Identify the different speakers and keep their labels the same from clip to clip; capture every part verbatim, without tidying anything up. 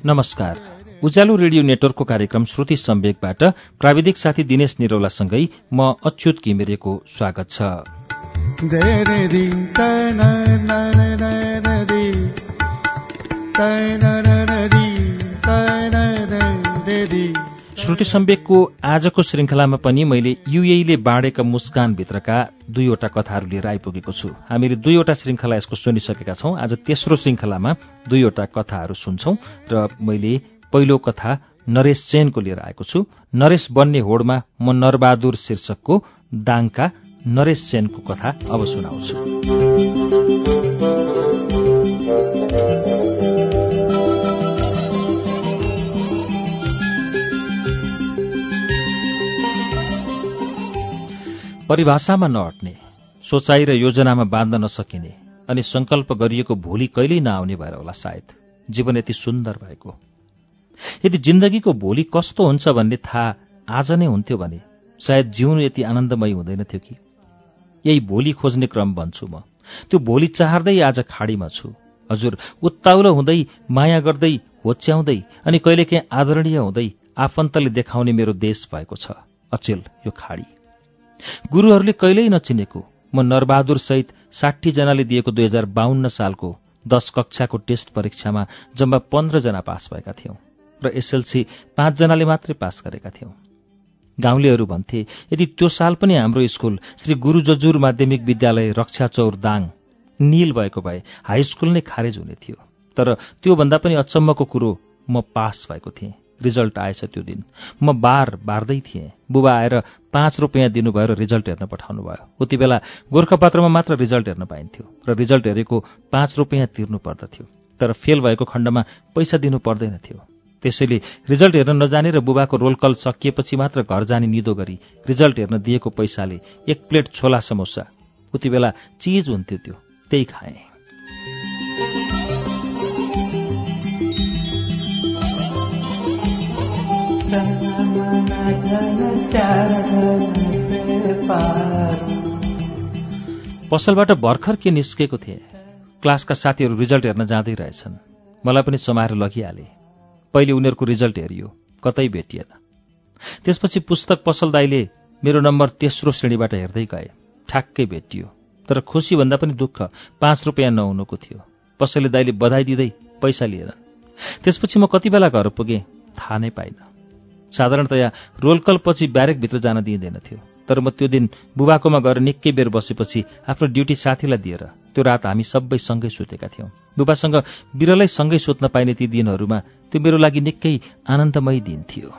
Speaker 1: नमस्कार। उज्यालो रेडियो नेटवर्कको कार्यक्रम श्रुति सम्वेकबाट प्राविधिक साथी दिनेश निरौलासँगै म अच्युत घिमिरेको स्वागत छ। श्रुति सम्वेकको आजको श्रृङ्खलामा पनि मैले युएईले बाँडेका मुस्कानभित्रका दुईवटा कथाहरू लिएर आइपुगेको छु। हामीले दुईवटा श्रृङ्खला यसको सुनिसकेका छौं। आज तेस्रो श्रृङ्खलामा दुईवटा कथाहरू सुन्छौं र मैले पहिलो कथा नरेश सेनको लिएर आएको छु। नरेश बन्ने होडमा म नरबहादुर शीर्षकको दाङका नरेश सेनको कथा अब सुनाउँछु। परिभाषामा नअट्ने, सोचाइ र योजनामा बाँध्न नसकिने अनि संकल्प गरिएको भोलि कहिल्यै नआउने भएर होला सायद जीवन यति सुन्दर भएको। यदि जिन्दगीको भोलि कस्तो हुन्छ भन्ने थाहा आज नै हुन्थ्यो भने सायद जीवन यति आनन्दमय हुँदैन थियो कि। यही भोलि खोज्ने क्रम भन्छु म। त्यो भोलि चाहर्दै आज खाडीमा छु। हजुर, उत्ताउलो हुँदै, माया गर्दै, होच्याउँदै अनि कहिलेकाहीँ आदरणीय हुँदै आफन्तले देखाउने मेरो देश भएको छ अचेल यो खाडी। गुरुहरूले कहिल्यै नचिनेको म नरबहादुर सहित साठी जनाले दिएको दुई हजार बाहन्न सालको दश कक्षाको टेस्ट परीक्षामा जम्मा पन्ध्र जना पास भएका थियौं र एसएलसी पाँच जनाले मात्रै पास गरेका थियौं। गाउँलेहरू भन्थे यदि त्यो साल पनि हाम्रो स्कुल श्री गुरु जजुर माध्यमिक विद्यालय रक्षाचौर दाङ नील भएको भए हाई स्कुल नै खारेज हुने थियो। तर त्योभन्दा पनि अचम्मको कुरो म पास भएको थिएँ। रिजल्ट आएछ त्यो दिन। म बार बार्दै थिएँ। बुबा आएर पाँच रुपियाँ दिनुभयो र रिजल्ट हेर्न पठाउनु भयो। उति बेला गोर्खापत्रमा मात्र रिजल्ट हेर्न पाइन्थ्यो र रिजल्ट हेरेको पाँच रुपियाँ तिर्नु पर्दथ्यो। तर फेल भएको खण्डमा पैसा दिनु पर्दैन थियो। त्यसैले रिजल्ट हेर्न नजाने र बुबाको रोलकल सकिएपछि मात्र घर जाने निदो गरी रिजल्ट हेर्न दिएको पैसाले एक प्लेट छोला समोसा, उति बेला चिज हुन्थ्यो त्यो, त्यही खाएँ। पसलबाट भर्खर के निस्केको थिए। क्लासका साथीहरू रिजल्ट हेर्न जाँदै रहेछन्। मलाई पनि समाएर लगिहाले। पहिले उनीहरूको रिजल्ट हेरियो, कतै भेटिएन। त्यसपछि पुस्तक पसल दाइले मेरो नम्बर तेस्रो श्रेणीबाट हेर्दै गए। ठ्याक्कै भेटियो। तर खुसीभन्दा पनि दुःख, पाँच रुपियाँ नहुनुको थियो। पसलले दाइले बधाई दिँदै पैसा लिएनन्। त्यसपछि म कति बेला घर पुगेँ थाहा नै पाइनँ। साधारणतया रोलकलपछि ब्यारेकभित्र जान दिइँदैन थियो। तर म त्यो दिन बुबाकोमा गएर निकै बेर बसेपछि आफ्नो ड्युटी साथीलाई दिएर त्यो रात हामी सबै सँगै सुतेका थियौँ। बुबासँग बिरलै सँगै सुत्न पाइने ती दिनहरूमा त्यो मेरो लागि निकै आनन्दमय दिन थियो।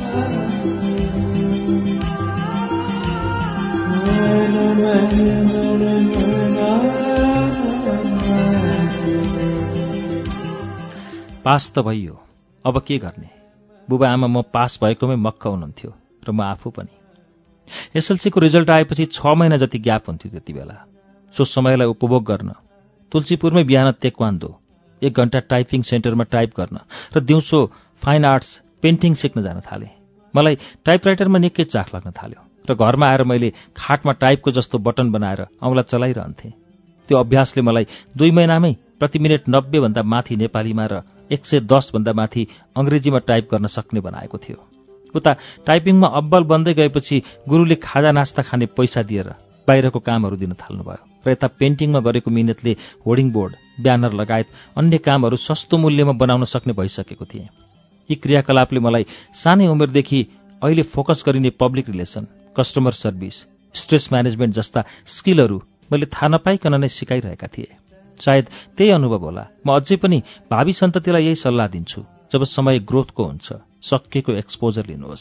Speaker 1: पास त भइयो, अब के गर्ने। बुबा आमा म पास भएकोमै मक्ख हुनुहुन्थ्यो र म आफू पनि। एसएलसीको रिजल्ट आएपछि छ महिना जति ग्याप हुन्थ्यो। त्यति बेला सो समयलाई उपभोग गर्न तुलसीपुरमै बिहान तेक्वान्दो, एक घण्टा टाइपिङ सेन्टरमा टाइप गर्न र दिउँसो फाइन आर्ट्स पेन्टिङ सिक्न जान थालेँ। मलाई टाइपराइटरमा निकै चाख लाग्न थाल्यो र घरमा आएर मैले खाटमा टाइपको जस्तो बटन बनाएर औँला चलाइरहन्थेँ। त्यो अभ्यासले मलाई दुई महिनामै प्रति मिनट नब्बे भन्दा माथि नेपालीमा र एक सय दस भन्दा माथि अङ्ग्रेजीमा टाइप गर्न सक्ने बनाएको थियो। उता टाइपिङमा अब्बल बन्दै गएपछि गुरुले खाजा नास्ता खाने पैसा दिएर बाहिरको कामहरू दिन थाल्नुभयो र यता पेन्टिङमा गरेको मिहिनेतले होर्डिङ बोर्ड, ब्यानर लगायत अन्य कामहरू सस्तो मूल्यमा बनाउन सक्ने भइसकेको थिएँ। यी क्रियाकलापले मलाई सानै उमेरदेखि अहिले फोकस गरिने public relation, customer service, stress management जस्ता स्किलहरू मैले थाहा नपाइकन नै सिकाइरहेका थिए। सायद त्यही अनुभव होला। म अझै पनि भावी सन्ततिलाई यही सल्लाह दिन्छु, जब समय ग्रोथको हुन्छ सकिएको एक्सपोजर लिनुहोस्।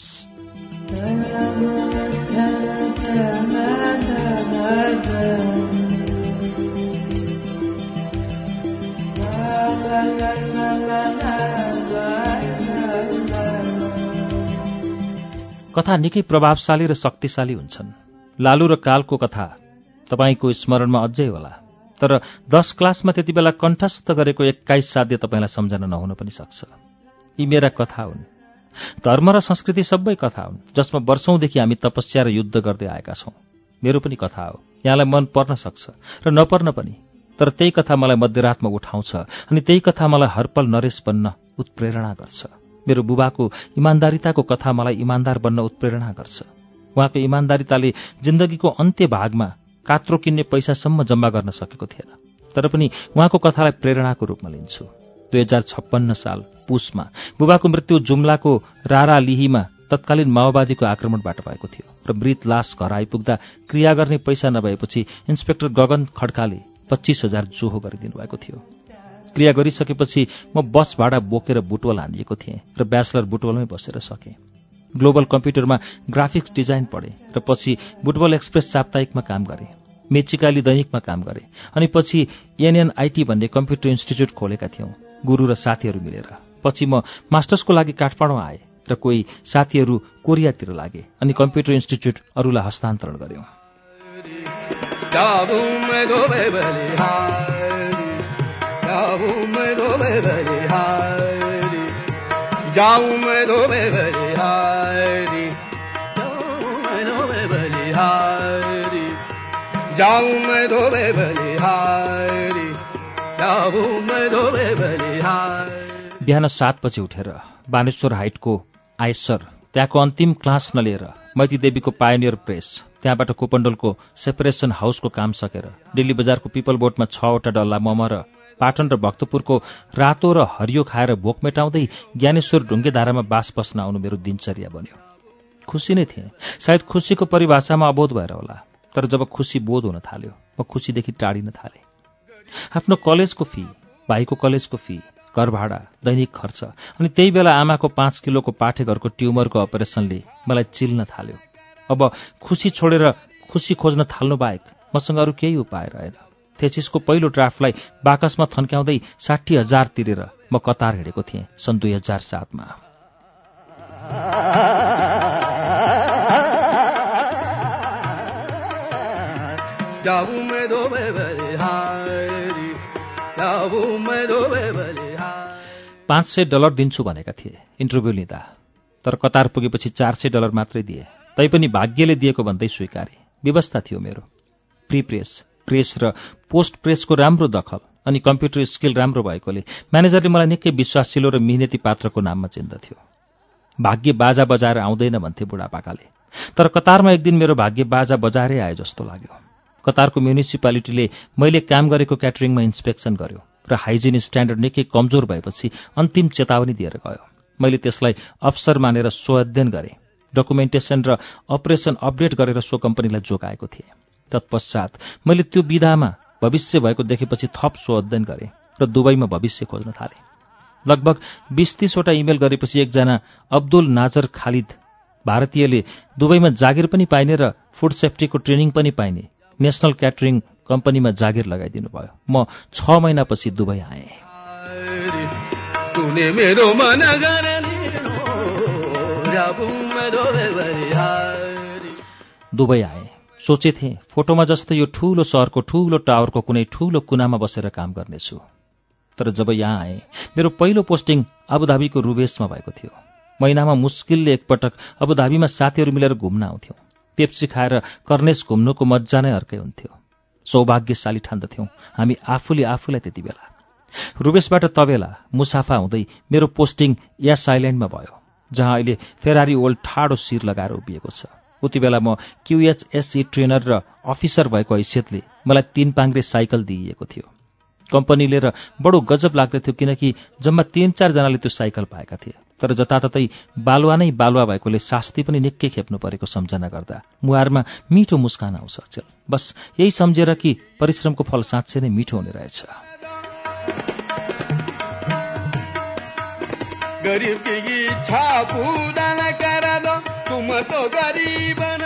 Speaker 1: कथा निकै प्रभावशाली र शक्तिशाली हुन्छन्। लालु र कालको कथा तपाईँको स्मरणमा अझै होला। तर दश क्लासमा त्यति बेला कण्ठस्थ गरेको एक्काइस साध्य तपाईँलाई सम्झना नहुन पनि सक्छ। यी मेरा कथा हुन्। धर्म र संस्कृति सबै कथा हुन्, जसमा वर्षौंदेखि हामी तपस्या र युद्ध गर्दै आएका छौं। मेरो पनि कथा हो। यहाँलाई मन पर्न सक्छ र नपर्न पनि। तर त्यही कथा मलाई मध्यरातमा उठाउँछ अनि त्यही कथा मलाई हरपल नरेश बन्न उत्प्रेरणा गर्छ। मेरो बुबाको इमान्दारिताको कथा मलाई इमान्दार बन्न उत्प्रेरणा गर्छ। उहाँको इमान्दारिताले जिन्दगीको अन्त्य भागमा कात्रो किन्ने पैसासम्म जम्मा गर्न सकेको थिएन, तर पनि उहाँको कथालाई प्रेरणाको रूपमा लिन्छु। दुई हजार छप्पन्न साल पुसमा बुबाको मृत्यु जुम्लाको रारालिहीमा तत्कालीन माओवादीको आक्रमणबाट भएको थियो र मृत लास घर आइपुग्दा क्रिया गर्ने पैसा नभएपछि इन्सपेक्टर गगन खड्काले पच्चीस हजार जोहो गरिदिनु भएको थियो। क्रिया गरिसकेपछि म बस भाडा बोकेर बुटवल हानिएको थिएँ र ब्याचलर बुटवलमै बसेर सकेँ। ग्लोबल कम्प्युटरमा ग्राफिक्स डिजाइन पढेँ र पछि बुटवल एक्सप्रेस साप्ताहिकमा काम गरेँ, मेचिकाली दैनिकमा काम गरेँ अनि पछि एनएनआईटी भन्ने कम्प्युटर इन्स्टिच्युट खोलेका थियौँ गुरु र साथीहरू मिलेर। पछि म मास्टर्सको लागि काठमाडौँ आएँ र कोही साथीहरू कोरियातिर लागे अनि कम्प्युटर इन्स्टिच्युट अरूलाई हस्तान्तरण गर्यौँ। बिहान सात बजे उठेर बानेश्वर हाइटको आइसर त्यहाँको अन्तिम क्लास नलिएर मैती देवीको पायोनियर प्रेस, त्यहाँबाट कोपण्डोलको सेपरेसन हाउसको काम सकेर दिल्ली बजारको पिपल बोटमा छवटा डल्ला मम र पाटन र भक्तपुरको रातो र हरियो खाएर भोक मेटाउँदै ज्ञानेश्वर ढुङ्गेधारामा बास बस्न आउनु मेरो दिनचर्या बन्यो। खुसी नै थिएँ, सायद खुसीको परिभाषामा अबोध भएर होला, तर जब खुसी बोध हुन थाल्यो म खुसीदेखि टाढिन थालेँ। आफ्नो कलेजको फी, भाइको कलेजको फी, घर भाडा, दैनिक खर्च अनि त्यही बेला आमाको पाँच किलोको पाठेघरको ट्युमरको अपरेसनले मलाई चिल्न थाल्यो। अब खुसी छोडेर खुसी खोज्न थाल्नु बाहेक मसँग अरू केही उपाय रहेन। थेसिसको पहिलो ड्राफ्टलाई बाकसमा थन्क्याउँदै साठी हजार तिरेर म कतार हिँडेको थिएँ सन् दुई हजार सातमा। पाँच सय डलर दिन्छु भनेका थिए इन्टरभ्यू लिँदा, तर कतार पुगेपछि चार सय डलर मात्रै दिए। तैपनि भाग्यले दिएको भन्दै स्वीकारे। व्यवस्था थियो मेरो, प्री प्रेस, प्रेस र पोस्ट प्रेसको राम्रो दखल अनि कम्प्युटर स्किल राम्रो भएकोले म्यानेजरले मलाई निकै विश्वासिलो र मिहिनेती पात्रको नाममा चिन्दथ्यो। भाग्य बाजा बजाएर आउँदैन भन्थे बुढापाकाले, तर कतारमा एक दिन मेरो भाग्य बाजा बजाएरै आयो जस्तो लाग्यो। कतारको म्युनिसिपालिटीले मैले काम गरेको क्याटरिङमा इन्स्पेक्सन गर्यो र हाइजिन स्ट्यान्डर्ड निकै कमजोर भएपछि अन्तिम चेतावनी दिएर गयो। मैले त्यसलाई अवसर मानेर स्वअध्ययन गरेँ, डकुमेन्टेसन र अपरेसन अपडेट गरेर सो कम्पनीलाई जोगाएको थिएँ। तत्पश्चात मैले त्यो विधामा भविष्य भएको देखेपछि थप स्वअध्ययन गरेँ र दुबईमा भविष्य खोज्न थालेँ। लगभग बीस तीसवटा इमेल गरेपछि एकजना अब्दुल नाजर खालिद भारतीयले दुबईमा जागिर पनि पाइने र फुड सेफ्टीको ट्रेनिङ पनि पाइने नेसनल क्याटरिङ कम्पनीमा जागिर लगाइदिनु भयो। म छ महिनापछि दुबई आएँ। दुबई आएँ सोचेथे फोटोमा जस्तो यो ठूलो सहरको ठूलो टावरको कुनै ठूलो कुनामा बसेर काम गर्नेछु, तर जब यहाँ आएँ मेरो पहिलो पोस्टिङ अबुधाबीको रुबेसमा भएको थियो। महिनामा मुस्किलले एकपटक अबुधाबीमा साथीहरू मिलेर घुम्न आउँथ्यौँ। पेप्सी खाएर कर्नेस घुम्नुको मज्जा नै अर्कै हुन्थ्यो। सौभाग्यशाली ठान्दथ्यौँ हामी आफूले आफूलाई त्यति बेला। रुबेसबाट तबेला मुसाफा हुँदै मेरो पोस्टिङ यास आइल्यान्डमा भयो, जहाँ अहिले फेरारी ओल्ड ठाडो शिर लगाएर उभिएको छ। उति बेला म क्युएचएसई ट्रेनर र अफिसर भएको हैसियतले मलाई तीन पाङ्ग्रे साइकल दिइएको थियो। कम्पनीले र बडो गजब लाग्दथ्यो किनकि जम्मा तीन चारजनाले त्यो साइकल पाएका थिए, तर जताततै बालुवा नै बालुवा भएकोले शास्ति पनि निकै खेप्नु परेको सम्झना गर्दा मुहारमा मिठो मुस्कान आउँछ अचेल। बस यही सम्झेर कि परिश्रमको फल साँच्चै नै मिठो हुने रहेछ। गरीब की इच्छा पूरा न करा दो तुम तो गरीब न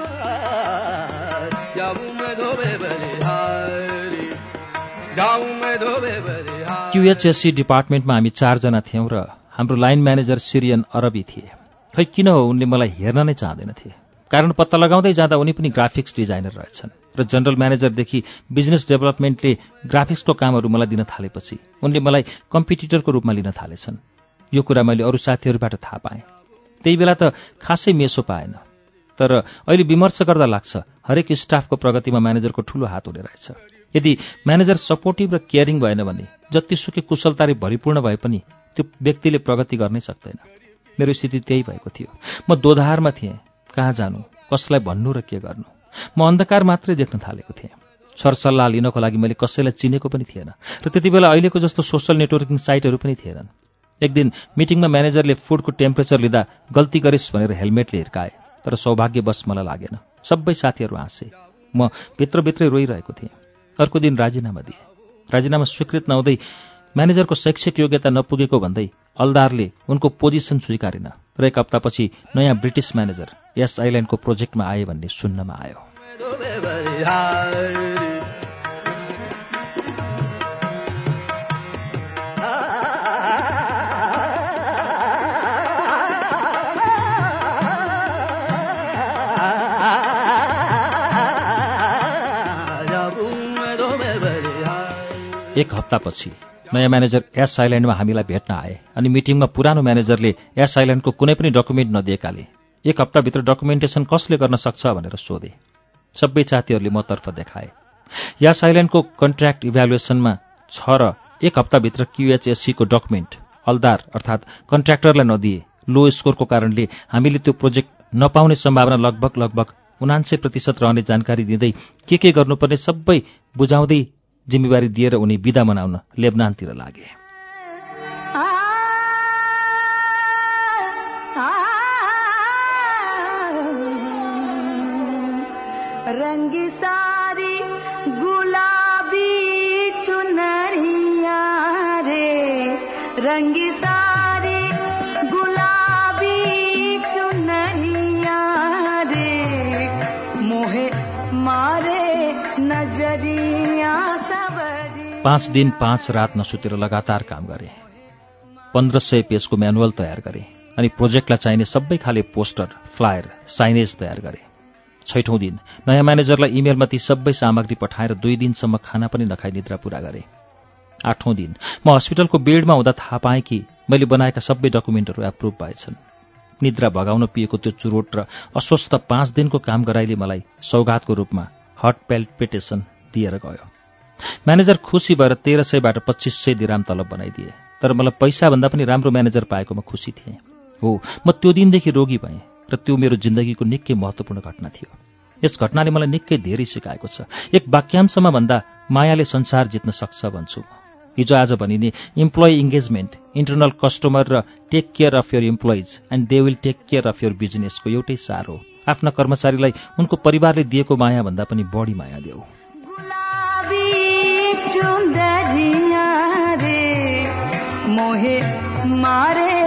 Speaker 1: जाऊं मैं धोबे बलिहारी जाऊं मैं धोबे बलिहारी। क्युएचएससी डिपार्टमेन्टमा हामी चारजना थियौँ र हाम्रो लाइन म्यानेजर सिरियन अरबी थिए। खै किन हो उनले मलाई हेर्न नै चाहँदैनथे। कारण पत्ता लगाउँदै जाँदा उनी पनि ग्राफिक्स डिजाइनर रहेछन् र जनरल म्यानेजरदेखि बिजनेस डेभलपमेन्टले ग्राफिक्सको कामहरू मलाई दिन थालेपछि उनले मलाई कम्पिटिटरको रूपमा लिन थालेछन्। यो कुरा मैले अरू साथीहरूबाट थाहा पाएँ। त्यही बेला त खासै मेसो पाएन, तर अहिले विमर्श गर्दा लाग्छ हरेक स्टाफको प्रगतिमा म्यानेजरको ठूलो हात हुने रहेछ। यदि म्यानेजर सपोर्टिभ र केयरिङ भएन भने जतिसुकै कुशलताले भरिपूर्ण भए पनि त्यो व्यक्तिले प्रगति गर्नै सक्दैन। मेरो स्थिति त्यही भएको थियो। म दोधारमा थिएँ, कहाँ जानु, कसलाई भन्नु र के गर्नु। म अन्धकार मात्रै देख्न थालेको थिएँ। सरसल्लाह लिनको लागि मैले कसैलाई चिनेको पनि थिएन र त्यति बेला अहिलेको जस्तो सोसल नेटवर्किङ साइटहरू पनि थिएनन्। एक दिन मिटिङमा म्यानेजरले फुडको टेम्परेचर लिँदा गल्ती गरिस् भनेर हेलमेटले हिर्काए, तर सौभाग्यवश मलाई लागेन। सबै साथीहरू हाँसे। म भित्रभित्रै रोइरहेको थिएँ। अर्को दिन राजीनामा दिएँ। राजीनामा स्वीकृत नहुँदै म्यानेजरको शैक्षिक योग्यता नपुगेको भन्दै अल्दारले उनको पोजिसन स्वीकारेन र एक हप्तापछि नयाँ ब्रिटिस म्यानेजर यस आइल्यान्डको प्रोजेक्टमा आए भन्ने सुन्नमा आयो। एक हप्तापछि नयाँ म्यानेजर एस आइल्यान्डमा हामीलाई भेट्न आए अनि मिटिङमा पुरानो म्यानेजरले एस आइल्यान्डको कुनै पनि डकुमेन्ट नदिएकाले एक हप्ताभित्र डकुमेन्टेसन कसले गर्न सक्छ भनेर सोधे। सबै साथीहरूले मतर्फ देखाए। यस आइल्यान्डको कन्ट्र्याक्ट इभ्यालुएसनमा छ र एक हप्ताभित्र क्युएचएससीको डकुमेन्ट अल्दार अर्थात् कन्ट्र्याक्टरलाई नदिए लो स्कोरको कारणले हामीले त्यो प्रोजेक्ट नपाउने सम्भावना लगभग लगभग उनान्सय प्रतिशत रहने जानकारी दिँदै के के गर्नुपर्ने सबै बुझाउँदै जिम्मेवारी दिएर उनी बिदा मनाउन लेबनानतिर लागे।
Speaker 2: रंगी सारी गुलाबी चुनरिया रे, रंगी सारी गुलाबी चुनरिया रे, मोहे मारे नजरिया।
Speaker 1: पाँच दिन पाँच रात नसुतेर लगातार काम गरे। पन्ध्र सय पेजको म्यानुअल तयार गरे अनि प्रोजेक्टलाई चाहिने सबै खाले पोस्टर, फ्लायर, साइनेज तयार गरे। छैठौं दिन नयाँ म्यानेजरलाई इमेलमा ती सबै सामग्री पठाएर दुई दिनसम्म खाना पनि नखाई निद्रा पूरा गरे। आठौं दिन म हस्पिटलको बेडमा हुँदा थाहा पाएँ कि मैले बनाएका सबै डकुमेन्टहरू एप्रुभ भएछन्। निद्रा भगाउन पिएको त्यो चुरोट र अस्वस्थ पाँच दिनको काम गराइले मलाई सौगातको रूपमा हट पेल्पिटेसन दिएर गयो। म्यानेजर खुसी भएर तेह्र सयबाट पच्चिस सय दिराम तलब बनाइदिए। तर मलाई पैसाभन्दा पनि राम्रो म्यानेजर पाएकोमा खुसी थिएँ। हो, म त्यो दिनदेखि रोगी भएँ र त्यो मेरो जिन्दगीको निकै महत्त्वपूर्ण घटना थियो। यस घटनाले मलाई निकै धेरै सिकाएको छ। एक वाक्यांशमा भन्दा मायाले संसार जित्न सक्छ भन्छु। हिजो आज भनिने इम्प्लोइ इङ्गेजमेन्ट, इन्टरनल कस्टमर र take care of your employees and they will take care of your बिजनेसको एउटै सार हो। आफ्ना कर्मचारीलाई उनको परिवारले दिएको माया भन्दा पनि बढी माया देऊ। मोहे मारे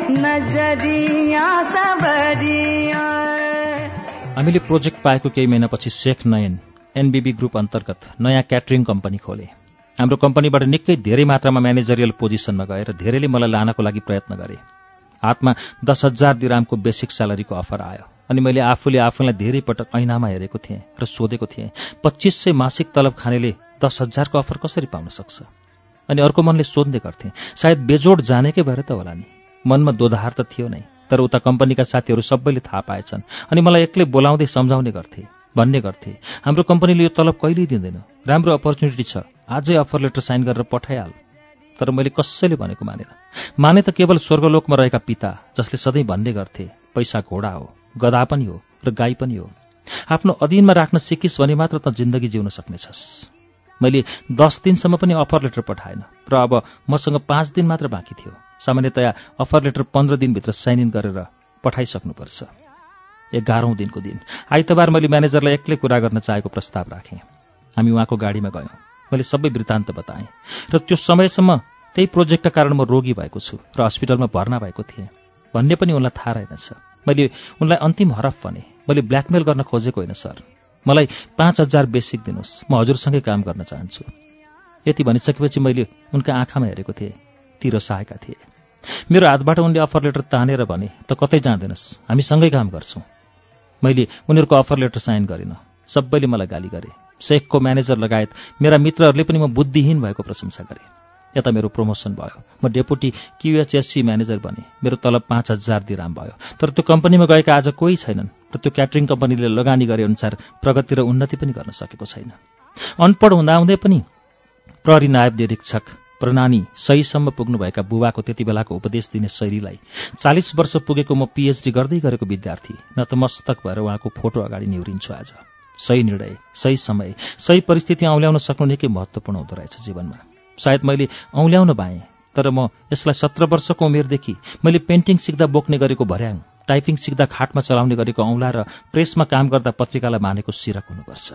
Speaker 1: नजरिया सबरिया। हामीले प्रोजेक्ट पाएको केही महिनापछि शेख नयन एनबीबी ग्रुप अन्तर्गत नयाँ क्याटरिङ कम्पनी खोले। हाम्रो कम्पनीबाट निकै धेरै मात्रामा म्यानेजरियल पोजिसनमा गएर धेरैले मलाई लानको लागि प्रयत्न गरे। हातमा दस हजार दिरामको बेसिक स्यालेरीको अफर आयो अनि मैले आफूले आफूलाई धेरै पटक ऐनामा हेरेको थिएँ र सोधेको थिएँ, पच्चिस सय मासिक तलब खानेले दस हजारको अफर कसरी पाउन सक्छ? अनि अर्को मनले सोध्ने गर्थे, सायद बेजोड जानेकै भएर त होला नि। मनमा दोधार त थियो नै, तर उता कम्पनीका साथीहरू सबैले थाहा पाएछन् अनि मलाई एक्लै बोलाउँदै सम्झाउने गर्थे, भन्ने गर्थे, हाम्रो कम्पनीले यो तलब कहिल्यै दिँदैन, राम्रो अपर्च्युनिटी छ, आजै अफर लेटर साइन गरेर पठाइहाल। तर मैले कसैले भनेको मानेन। माने त केवल स्वर्गलोकमा रहेका पिता, जसले सधैँ भन्ने गर्थे, पैसा घोडा हो, गधा पनि हो र गाई पनि हो। आफ्नो अधीनमा राख्न सिकिस् भने मात्र त जिन्दगी जिउन सक्नेछस्। मैले दस दिनसम्म पनि अफर लेटर पठाएन र अब मसँग पाँच दिन मात्र बाँकी थियो। सामान्यतया अफर लेटर पन्ध्र दिनभित्र साइन इन गरेर पठाइसक्नुपर्छ। एघारौं दिनको दिन आइतबार मैले म्यानेजरलाई एक्लै कुरा गर्न चाहेको प्रस्ताव राखेँ। हामी उहाँको गाडीमा गयौँ। मैले सबै वृत्तान्त बताएँ र त्यो समयसम्म त्यही प्रोजेक्टका कारण म रोगी भएको छु र हस्पिटलमा भर्ना भएको थिएँ भन्ने पनि उनलाई थाहा रहेनछ। मैले उनलाई अन्तिम हरफ भने, मैले ब्ल्याकमेल गर्न खोजेको होइन सर, मलाई पाँच हजार बेसिक दिनुहोस्, म हजुरसँगै काम गर्न चाहन्छु। यति भनिसकेपछि मैले उनका आँखामा हेरेको थिएँ, ती रसाएका थिए। मेरो हातबाट उनले अफर लेटर तानेर भने, त कतै जाँदैनस्, हामी सँगै काम गर्छौँ। मैले उनीहरूको अफर लेटर साइन गरिनँ। सबैले मलाई गाली गरे। शेखको म्यानेजर लगायत मेरा मित्रहरूले पनि म बुद्धिहीन भएको प्रशंसा गरे। यता मेरो प्रमोसन भयो, म डेपुटी क्युएचएससी म्यानेजर बने। मेरो तलब पाँच हजार दिराम भयो। तर त्यो कम्पनीमा गएका आज कोही छैनन् र त्यो क्याटरिङ कम्पनीले लगानी गरे अनुसार प्रगति र उन्नति पनि गर्न सकेको छैन। अनपढ हुँदाहुँदै पनि प्रहरी नायब निरीक्षक प्रनानी सहीसम्म पुग्नुभएका बुबाको त्यति बेलाको उपदेश दिने शैलीलाई चालिस वर्ष पुगेको म पीएचडी गर्दै गरेको विद्यार्थी नतमस्तक भएर उहाँको फोटो अगाडि निहुरिन्छु आज। सही निर्णय, सही समय, सही परिस्थिति औँल्याउन सक्नु निकै महत्त्वपूर्ण हुँदो रहेछ जीवनमा। सायद मैले औँल्याउन पाएँ, तर म यसलाई सत्र वर्षको उमेरदेखि मैले पेन्टिङ सिक्दा बोक्ने गरेको भर्याङ, टाइपिङ सिक्दा खाटमा चलाउने गरेको औँला र प्रेसमा काम गर्दा पत्रिकालाई मानेको सिरक हुनुपर्छ।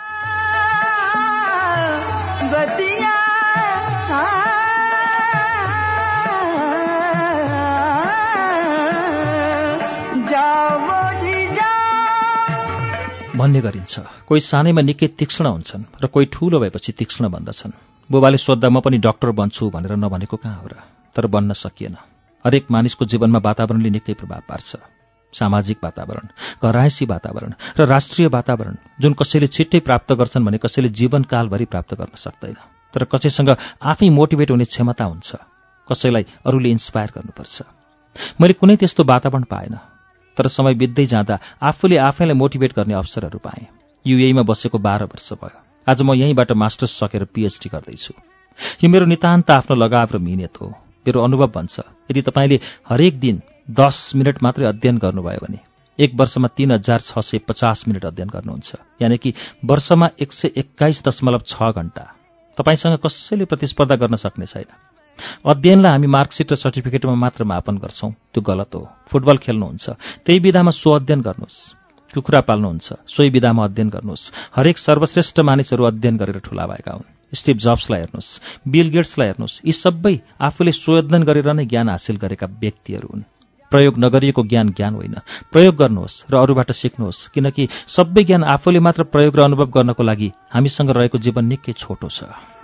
Speaker 1: भन्ने गरिन्छ कोही सानैमा निकै तीक्ष्ण हुन्छन् र कोही ठूलो भएपछि तीक्ष्ण भन्दछन्। बुबाले सोद्धा म पनि डाक्टर बन्छु भनेर नभनेको कहाँ हो र, तर बन्न सकिएन। हरेक मानिसको जीवनमा वातावरणले निकै प्रभाव पार्छ। सामाजिक वातावरण, घरायसी वातावरण र राष्ट्रिय वातावरण, जुन कसैले छिट्टै प्राप्त गर्छन् भने कसैले जीवनकालभरि प्राप्त गर्न सक्दैन। तर कसैसँग आफै मोटिभेट हुने क्षमता हुन्छ, कसैलाई अरूले इन्स्पायर गर्नुपर्छ। मैले कुनै त्यस्तो वातावरण पाएन, तर समय बित्दै जाँदा आफूले आफैलाई मोटिभेट गर्ने अवसरहरू पाएँ। युएईमा बसेको बाह्र वर्ष भयो। आज म यहीँबाट मास्टर्स सकेर पीएचडी गर्दैछु। यो मेरो नितान्त आफ्नो लगाव र मिहिनेत हो। मेरो अनुभव भन्छ, यदि तपाईँले हरेक दिन दस मिनट मात्रै अध्ययन गर्नुभयो भने एक वर्षमा तीन हजार छ सय पचास मिनट अध्ययन गर्नुहुन्छ, यानि कि वर्षमा एक सय एक्काइस दशमलव छ घण्टा। तपाईँसँग कसैले प्रतिस्पर्धा गर्न सक्ने छैन। अध्ययनलाई हामी मार्कसिट र सर्टिफिकेटमा मात्र मापन गर्छौं, त्यो गलत हो। फुटबल खेल्नुहुन्छ, त्यही विधामा स्व अध्ययन गर्नुहोस्। कुखुरा पाल्नुहुन्छ, सोही विधामा अध्ययन गर्नुहोस्। हरेक सर्वश्रेष्ठ मानिसहरू अध्ययन गरेर ठूला भएका हुन्। स्टिभ जब्सलाई हेर्नुहोस्, बिल गेट्सलाई हेर्नुहोस्, यी सबै आफूले स्वअध्ययन गरेर नै ज्ञान हासिल गरेका व्यक्तिहरू हुन्। प्रयोग नगरिएको ज्ञान ज्ञान होइन। प्रयोग गर्नुहोस् र अरूबाट सिक्नुहोस्, किनकि सबै ज्ञान आफूले मात्र प्रयोग र अनुभव गर्नको लागि हामीसँग रहेको जीवन निकै छोटो छ।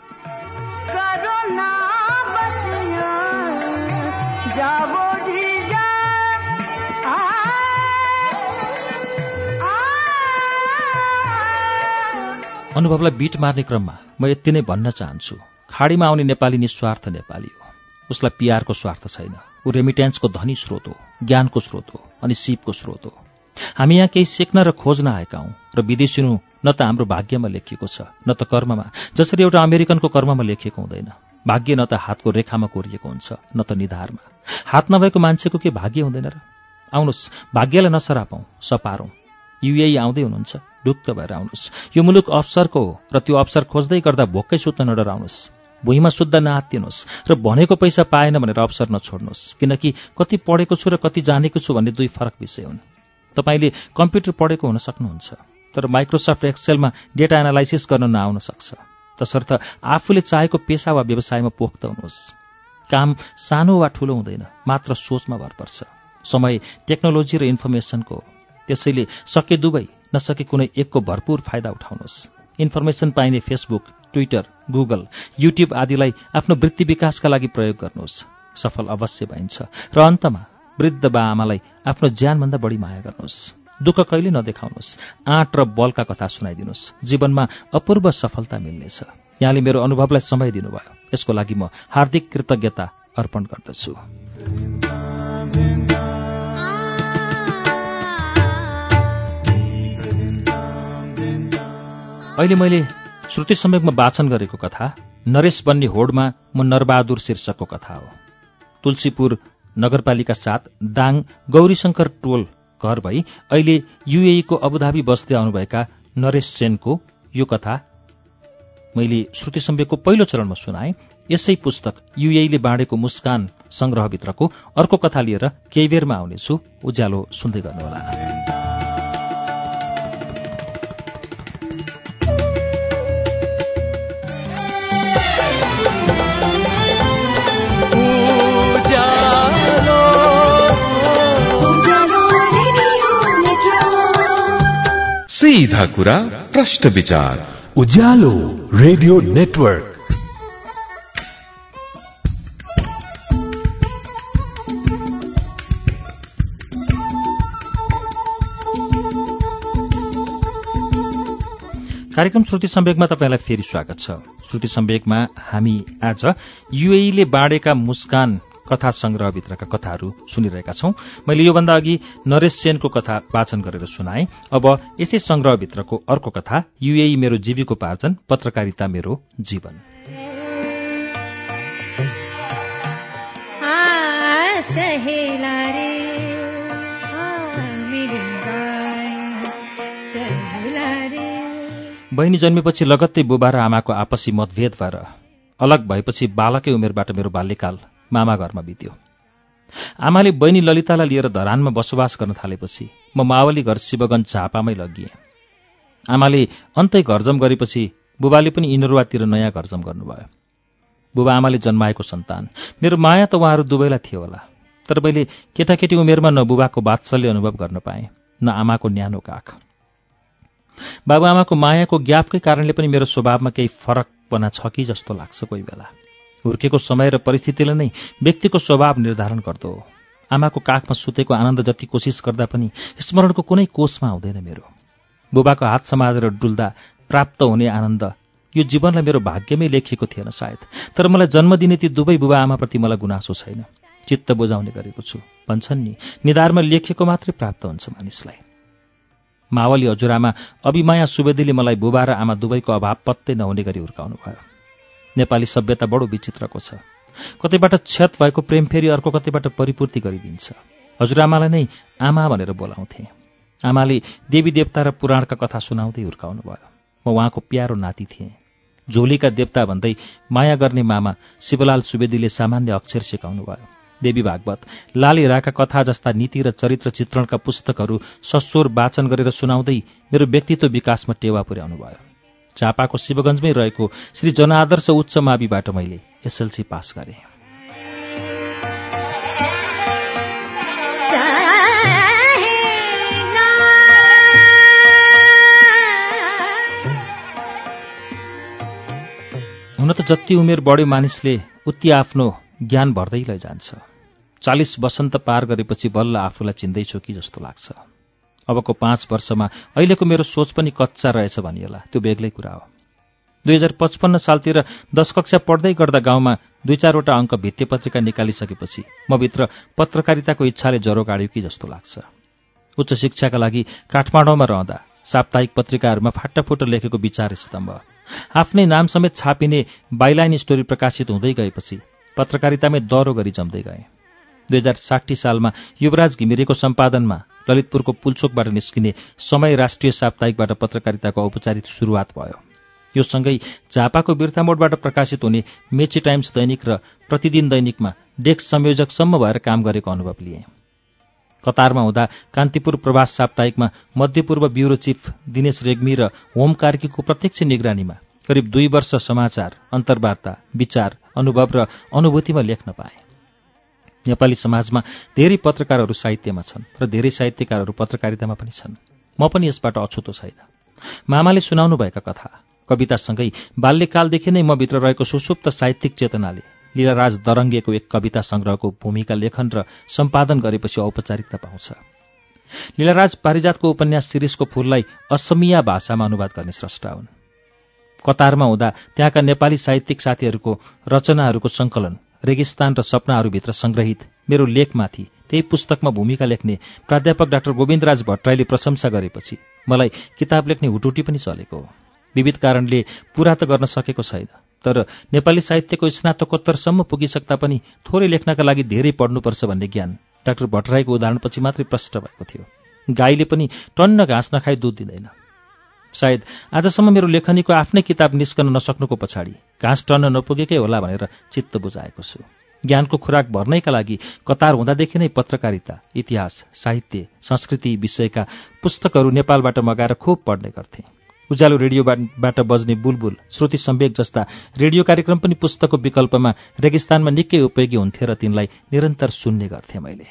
Speaker 1: अनुभवलाई बीट मार्ने क्रममा म यति नै भन्न चाहन्छु, खाडीमा आउने नेपाली निस्वार्थ नेपाली हो। उसलाई पिआरको स्वार्थ छैन। ऊ रेमिट्यान्सको धनी स्रोत हो, ज्ञानको स्रोत हो अनि सिपको स्रोत हो। हामी यहाँ केही सिक्न र खोज्न आएका हौँ र विदेशिनु न त हाम्रो भाग्यमा लेखिएको छ न त कर्ममा, जसरी एउटा अमेरिकनको कर्ममा लेखिएको हुँदैन। भाग्य न त हातको रेखामा कोरिएको हुन्छ न त निधारमा। हात नभएको मान्छेको के भाग्य हुँदैन र? आउनुहोस्, भाग्यलाई नसरापौँ, सपारौँ। युएई आउँदै हुनुहुन्छ, ढुक्क भएर आउनुहोस्। यो मुलुक अवसरको हो र त्यो अवसर खोज्दै गर्दा भोकै सुत्न नडराउनुहोस्। भुइँमा शुद्ध नआत्तिनुहोस् र भनेको पैसा पाएन भनेर अवसर नछोड्नुहोस्, किनकि कति पढेको छु र कति जानेको छु भन्ने दुई फरक विषय हुन्। तपाईँले कम्प्युटर पढेको हुन सक्नुहुन्छ, तर माइक्रोसफ्ट एक्सेलमा डेटा एनालाइसिस गर्न नआउन सक्छ। तसर्थ आफूले चाहेको पेसा वा व्यवसायमा पोख्त हुनुहोस्। काम सानो वा ठूलो हुँदैन, मात्र सोचमा भर पर्छ। समय टेक्नोलोजी र इन्फर्मेसनको, त्यसैले सके दुवै नसके कुनै एकको भरपूर फाइदा उठाउनुहोस्। इन्फर्मेसन पाइने फेसबुक, ट्विटर, गुगल, युट्युब आदिलाई आफ्नो वृत्ति विकासका लागि प्रयोग गर्नुहोस्। सफल अवश्य भइन्छ। र अन्तमा वृद्ध बा आमालाई आफ्नो ज्यानभन्दा बढी माया गर्नुहोस्। दुःख कहिले नदेखाउनुहोस्। आँट र बलका कथा सुनाइदिनुहोस्। जीवनमा अपूर्व सफलता मिल्नेछ। यहाँले मेरो अनुभवलाई समय दिनुभयो, यसको लागि म हार्दिक कृतज्ञता अर्पण गर्दछु। अहिले मैले श्रुति सम्वेकमा वाचन गरेको कथा नरेश बन्ने होडमा म नरबहादुर शीर्षकको कथा हो। तुलसीपुर नगरपालिका सात दाङ गौरीशंकर टोल घर भई अहिले युएईको अबुधाबी बस्दै आउनुभएका नरेश सेनको यो कथा मैले श्रुति सम्वेकको पहिलो चरणमा सुनाएँ। यसै पुस्तक युएईले बाँडेको मुस्कान संग्रहभित्रको अर्को कथा लिएर केही बेरमा आउनेछु। उज्यालो सुन्दै गर्नुहोला।
Speaker 3: सीधा कुरा प्रश्न विचार
Speaker 4: उज्यालो रेडियो नेटवर्क।
Speaker 1: कार्यक्रम श्रुति सम्वेकमा तपाईंलाई फेरि स्वागत छ। श्रुति सम्वेकमा हामी आज युएईले बाँडेका मुस्कान कथा संग्रहभित्रका कथाहरू सुनिरहेका छौं। मैले योभन्दा अघि नरेश सेनको कथा वाचन गरेर सुनाएँ। अब यसै संग्रहभित्रको अर्को कथा युएई मेरो जीविकोपार्जन, पत्रकारिता मेरो जीवन।
Speaker 5: सहेला रे मेरी बाई सहेला रे।
Speaker 1: बहिनी जन्मेपछि लगत्तै बुबा र आमाको आपसी मतभेद भएर अलग भएपछि बालकै उमेरबाट मेरो बाल्यकाल मामा घरमा बित्यो। आमाले बहिनी ललितालाई लिएर धरानमा बसोबास गर्न थालेपछि म मावली घर शिवगञ्ज झापामै लगिएँ। आमाले अन्तै घरजम गरेपछि बुबाले पनि इनरुवातिर नयाँ घरजम गर्नुभयो। बुबा आमाले जन्माएको सन्तान, मेरो माया त उहाँहरू दुवैलाई थियो होला, तर मैले केटाकेटी उमेरमा न बुबाको वात्सल्य अनुभव गर्न पाएँ न आमाको न्यानो काख। बाबुआमाको मायाको ग्यापकै कारणले पनि मेरो स्वभावमा केही फरकपना छ कि जस्तो लाग्छ कोही बेला। हुर्केको समय र परिस्थितिले नै व्यक्तिको स्वभाव निर्धारण गर्दो हो। आमाको काखमा सुतेको आनन्द जति कोसिस गर्दा पनि स्मरणको कुनै कोषमा आउँदैन मेरो। बुबाको हात समातेर डुल्दा प्राप्त हुने आनन्द यो जीवनलाई मेरो भाग्यमै लेखिएको थिएन सायद, तर मलाई जन्म दिने ती दुवै बुबा आमाप्रति मलाई गुनासो छैन। चित्त बुझाउने गरेको छु। भन्छन् नि, निधारमा लेखिएको मात्रै प्राप्त हुन्छ मानिसलाई। मावली हजुरआमा अभिमाया सुवेदीले मलाई बुबा र आमा दुवैको अभाव पत्तै नहुने गरी हुर्काउनु भयो। नेपाली सभ्यता बडो विचित्रको छ। कतैबाट क्षत भएको प्रेम फेरि अर्को कतैबाट परिपूर्ति गरिदिन्छ। हजुरआमालाई नै आमा भनेर बोलाउँथे। आमाले देवी देवता र पुराणका कथा सुनाउँदै हुर्काउनु भयो। म उहाँको प्यारो नाति थिएँ। झोलीका देवता भन्दै माया गर्ने मामा शिवलाल सुवेदीले सामान्य अक्षर सिकाउनु भयो। देवी भागवत, लाली राका कथा जस्ता नीति र चरित्र चित्रणका पुस्तकहरू सस्वर वाचन गरेर सुनाउँदै मेरो व्यक्तित्व विकासमा टेवा पुर्याउनु भयो। झापाको शिवगञ्जमै रहेको श्री जनआदर्श उच्च माविबाट मैले एसएलसी पास गरेँ। हुन त जति उमेर बढ्यो मानिसले उति आफ्नो ज्ञान भर्दै लैजान्छ। चालिस वसन्त पार गरेपछि बल्ल आफूलाई चिन्दैछु कि जस्तो लाग्छ। अबको पाँच वर्षमा अहिलेको मेरो सोच पनि कच्चा रहेछ भनिएला, त्यो बेग्लै कुरा हो। दुई हजार पचपन्न सालतिर दश कक्षा पढ्दै गर्दा गाउँमा दुई चारवटा अङ्क भित्ते पत्रिका निकालिसकेपछि म भित्र पत्रकारिताको इच्छाले ज्वरो गाड्यो कि जस्तो लाग्छ। उच्च शिक्षाका लागि काठमाडौँमा रहँदा साप्ताहिक पत्रिकाहरूमा फाटाफुटो लेखेको विचार स्तम्भ, आफ्नै नाम समेत छापिने बाइलाइन स्टोरी प्रकाशित हुँदै गएपछि पत्रकारितामै दह्रो गरी जम्दै गए। दुई हजार साठी सालमा युवराज घिमिरेको सम्पादनमा ललितपुरको पुल्चोकबाट निस्किने समय राष्ट्रिय साप्ताहिकबाट पत्रकारिताको औपचारिक सुरुवात भयो। यो सँगै झापाको बिर्तामोडबाट प्रकाशित हुने मेची टाइम्स दैनिक र प्रतिदिन दैनिकमा डेस्क संयोजकसम्म भएर काम गरेको अनुभव लिए। कतारमा हुँदा कान्तिपुर प्रवास साप्ताहिकमा मध्यपूर्व ब्युरो चिफ दिनेश रेग्मी र होम कार्कीको प्रत्यक्ष निगरानीमा करिब दुई वर्ष समाचार, अन्तर्वार्ता, विचार, अनुभव र अनुभूतिमा लेख्न पाए। नेपाली समाजमा धेरै पत्रकारहरू साहित्यमा छन् र धेरै साहित्यकारहरू पत्रकारितामा पनि छन्। म पनि यसबाट अछुतो छैन। मामाले सुनाउनुभएका कथा, कवितासँगै बाल्यकालदेखि नै म भित्र रहेको सुसुप्त साहित्यिक चेतनाले लीलाराज दरङ्गेको एक कविता संग्रहको भूमिका लेखन र सम्पादन गरेपछि औपचारिकता पाउँछ। लीलाराज पारिजातको उपन्यास शिरीषको फूललाई असमिया भाषामा अनुवाद गर्ने स्रष्टा हुन्। कतारमा हुँदा त्यहाँका नेपाली साहित्यिक साथीहरूको रचनाहरूको सङ्कलन रेगिस्तान र सपनाहरूभित्र संग्रहित मेरो लेखमाथि त्यही पुस्तकमा भूमिका लेख्ने प्राध्यापक डाक्टर गोविन्दराज भट्टराईले प्रशंसा गरेपछि मलाई किताब लेख्ने हुटुटी पनि चलेको हो। विविध कारणले पूरा त गर्न सकेको छैन, तर नेपाली साहित्यको स्नातकोत्तरसम्म पुगिसक्दा पनि थोरै लेख्नका लागि धेरै पढ्नुपर्छ भन्ने ज्ञान डाक्टर भट्टराईको उदाहरणपछि मात्रै प्रष्ट भएको थियो। गाईले पनि टन्न घाँस नखाई दुध दिँदैन। सायद आजसम्म मेरो लेखनीको आफ्नै किताब निस्कन नसक्नुको पछाडि घाँस टन्न नपुगेकै होला भनेर चित्त बुझाएको छु। ज्ञानको खुराक भर्नैका लागि कतार हुँदादेखि नै पत्रकारिता, इतिहास, साहित्य, संस्कृति विषयका पुस्तकहरू नेपालबाट मगाएर खुब पढ्ने गर्थे। उज्यालो रेडियोबाट बज्ने बुलबुल, श्रुति सम्वेक जस्ता रेडियो कार्यक्रम पनि पुस्तकको विकल्पमा रेगिस्तानमा निकै उपयोगी हुन्थे र तिनलाई निरन्तर सुन्ने गर्थे मैले।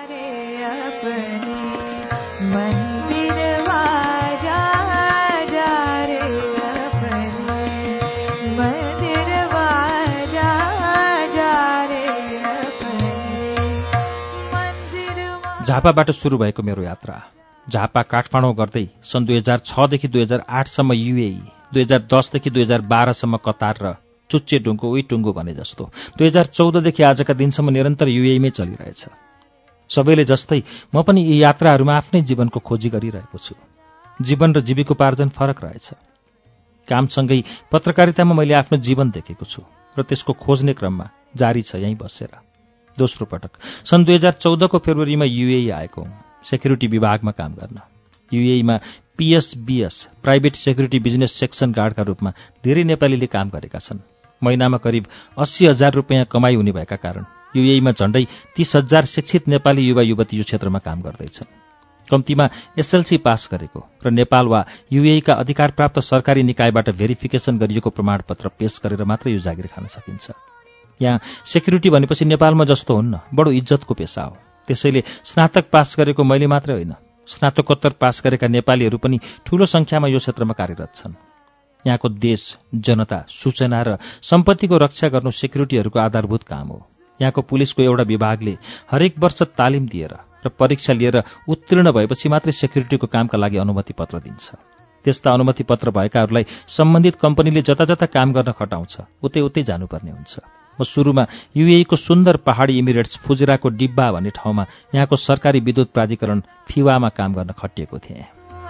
Speaker 1: झापाबाट सुरु भएको मेरो यात्रा झापा काठमाडौँ गर्दै सन् दुई हजार छदेखि दुई हजार आठसम्म युएई, दुई हजार दसदेखि दुई हजार बाह्रसम्म कतार र चुच्चे डुङ्गो उही टुङ्गो भने जस्तो दुई हजार चौधदेखि आजका दिनसम्म निरन्तर युएईमै चलिरहेछ। सबैले जस्तै म पनि यी यात्राहरूमा आफ्नै जीवनको खोजी गरिरहेको छु। जीवन र जीविकोपार्जन फरक रहेछ। कामसँगै पत्रकारितामा मैले आफ्नो जीवन देखेको छु र त्यसको खोज्ने क्रममा जारी छ यहीँ बसेर। दोस्रो पटक सन् दुई हजार चौधको फेब्रुअरीमा युएई आएको हुँ सेक्युरिटी विभागमा काम गर्न। युएईमा PSBS private security business section गार्डका रूपमा धेरै नेपालीले काम गरेका छन्। महिनामा करिब अस्सी हजार रुपियाँ कमाई हुने भएका कारण युएईमा झण्डै तीस हजार शिक्षित नेपाली युवा युवती यो क्षेत्रमा काम गर्दैछन्। कम्तीमा एसएलसी पास गरेको र नेपाल वा युएईका अधिकारप्राप्त सरकारी निकायबाट भेरिफिकेसन गरिएको प्रमाणपत्र पेश गरेर मात्र यो जागिर खान सकिन्छ। यहाँ सेक्युरिटी भनेपछि नेपालमा जस्तो हुन्न, बडो इज्जतको पेशा हो। त्यसैले स्नातक पास गरेको मैले मात्रै होइन, स्नातकोत्तर पास गरेका नेपालीहरू पनि ठूलो संख्यामा यो क्षेत्रमा कार्यरत छन्। यहाँको देश, जनता, सूचना र सम्पत्तिको रक्षा गर्नु सेक्युरिटीहरूको आधारभूत काम हो। यहाँको पुलिसको एउटा विभागले हरेक वर्ष तालिम दिएर र परीक्षा लिएर उत्तीर्ण भएपछि मात्रै सेक्युरिटीको कामका लागि अनुमति पत्र दिन्छ। त्यस्ता अनुमति पत्र भएकाहरूलाई सम्बन्धित कम्पनीले जता जता काम गर्न खटाउँछ उतै उतै जानुपर्ने हुन्छ। म सुरुमा युएईको सुन्दर पहाडी इमिरेट्स फुजिराको डिब्बा भन्ने ठाउँमा यहाँको सरकारी विद्युत प्राधिकरण फिवामा काम गर्न खटिएको थिएँ।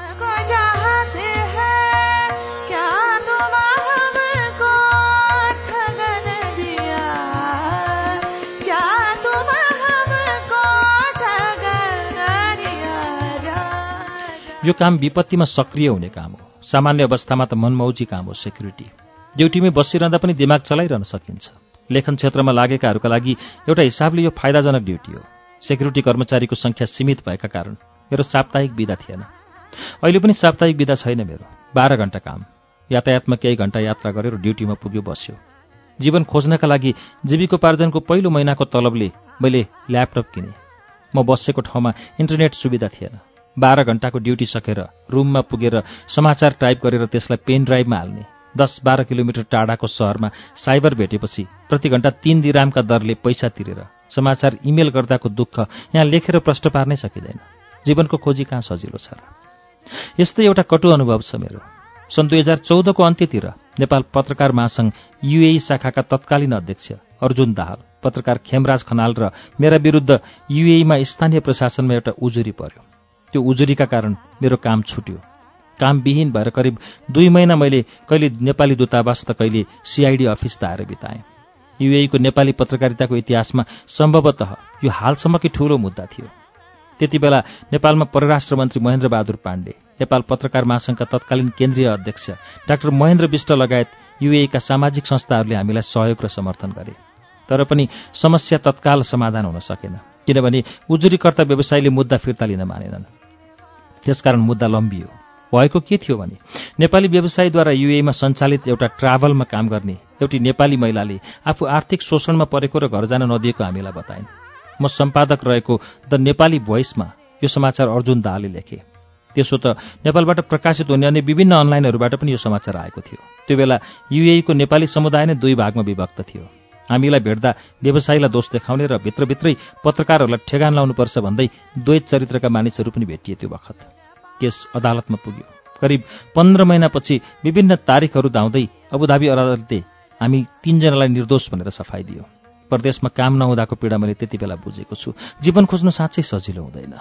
Speaker 1: यो काम विपत्तिमा सक्रिय हुने काम हो। सामान्य अवस्थामा त मनमौजी काम हो सेक्युरिटी। ड्युटीमै बसिरहँदा पनि दिमाग चलाइरहन सकिन्छ। लेखन क्षेत्रमा लागेकाहरूका लागि एउटा हिसाबले यो फाइदाजनक ड्युटी हो। सेक्युरिटी कर्मचारीको संख्या सीमित भएका कारण मेरो साप्ताहिक बिदा थिएन। अहिले पनि साप्ताहिक बिदा छैन मेरो। बाह्र घण्टा काम, यातायातमा केही घण्टा यात्रा गरेर ड्युटीमा पुग्यो बस्यो। जीवन खोज्नका लागि जीविकोपार्जनको पहिलो महिनाको तलबले मैले ल्यापटप किनेँ। म बसेको ठाउँमा इन्टरनेट सुविधा थिएन। बाह्र घण्टाको ड्युटी सकेर रुममा पुगेर समाचार टाइप गरेर त्यसलाई पेन ड्राइभमा हाल्ने। दस बाह्र किलोमिटर टाढाको सहरमा साइबर भेटेपछि प्रति घण्टा तीन दिरामका दरले पैसा तिरेर समाचार इमेल गर्दाको दुःख यहाँ लेखेर प्रश्न पार्नै सकिँदैन। जीवनको खोजी कहाँ सजिलो छ र। यस्तै एउटा कटु अनुभव छ मेरो। सन् दुई हजार चौधको अन्त्यतिर नेपाल पत्रकार महासंघ युएई शाखाका तत्कालीन अध्यक्ष अर्जुन दाहाल, पत्रकार खेमराज खनाल र मेरा विरुद्ध युएईमा स्थानीय प्रशासनमा एउटा उजुरी पर्यो। त्यो उजुरीका कारण मेरो काम छुट्यो। कामविहीन भएर करिब दुई महिना मैले कहिले नेपाली दूतावास त कहिले सीआईडी अफिस दाएर बिताएँ। युएईको नेपाली पत्रकारिताको इतिहासमा सम्भवतः यो हालसम्मकै ठूलो मुद्दा थियो। त्यति बेला नेपालमा परराष्ट्र मन्त्री महेन्द्र बहादुर पाण्डे, नेपाल पत्रकार महासंघका तत्कालीन केन्द्रीय अध्यक्ष डाक्टर महेन्द्र विष्ट लगायत युएईका सामाजिक संस्थाहरूले हामीलाई सहयोग र समर्थन गरे। तर पनि समस्या तत्काल समाधान हुन सकेन, किनभने उजुरीकर्ता व्यवसायीले मुद्दा फिर्ता लिन मानेनन्। त्यसकारण मुद्दा लम्बियो। भएको के थियो भने नेपाली व्यवसायीद्वारा युएईमा सञ्चालित एउटा ट्राभलमा काम गर्ने एउटी नेपाली महिलाले आफू आर्थिक शोषणमा परेको र घर जान नदिएको हामीलाई बताइन्। म सम्पादक रहेको द नेपाली भोइसमा यो समाचार अर्जुन दाहालले लेखे। त्यसो त नेपालबाट प्रकाशित हुने अन्य विभिन्न अनलाइनहरूबाट पनि यो समाचार आएको थियो। त्यो बेला युएईको नेपाली समुदाय नै दुई भागमा विभक्त थियो। हामीलाई भेट्दा व्यवसायीलाई दोष देखाउने र भित्रभित्रै पत्रकारहरूलाई ठेगान लाउनुपर्छ भन्दै द्वैत चरित्रका मानिसहरू पनि भेटिए। त्यो बखत केस अदालतमा पुग्यो। करिब पन्ध्र महिनापछि विभिन्न तारिखहरू धाउँदै अबुधाबी अदालतले हामी तीनजनालाई निर्दोष भनेर सफाई दियो। परदेशमा काम नहुँदाको पीडा मैले त्यति बेला बुझेको छु। जीवन खोज्नु साँच्चै सजिलो हुँदैन।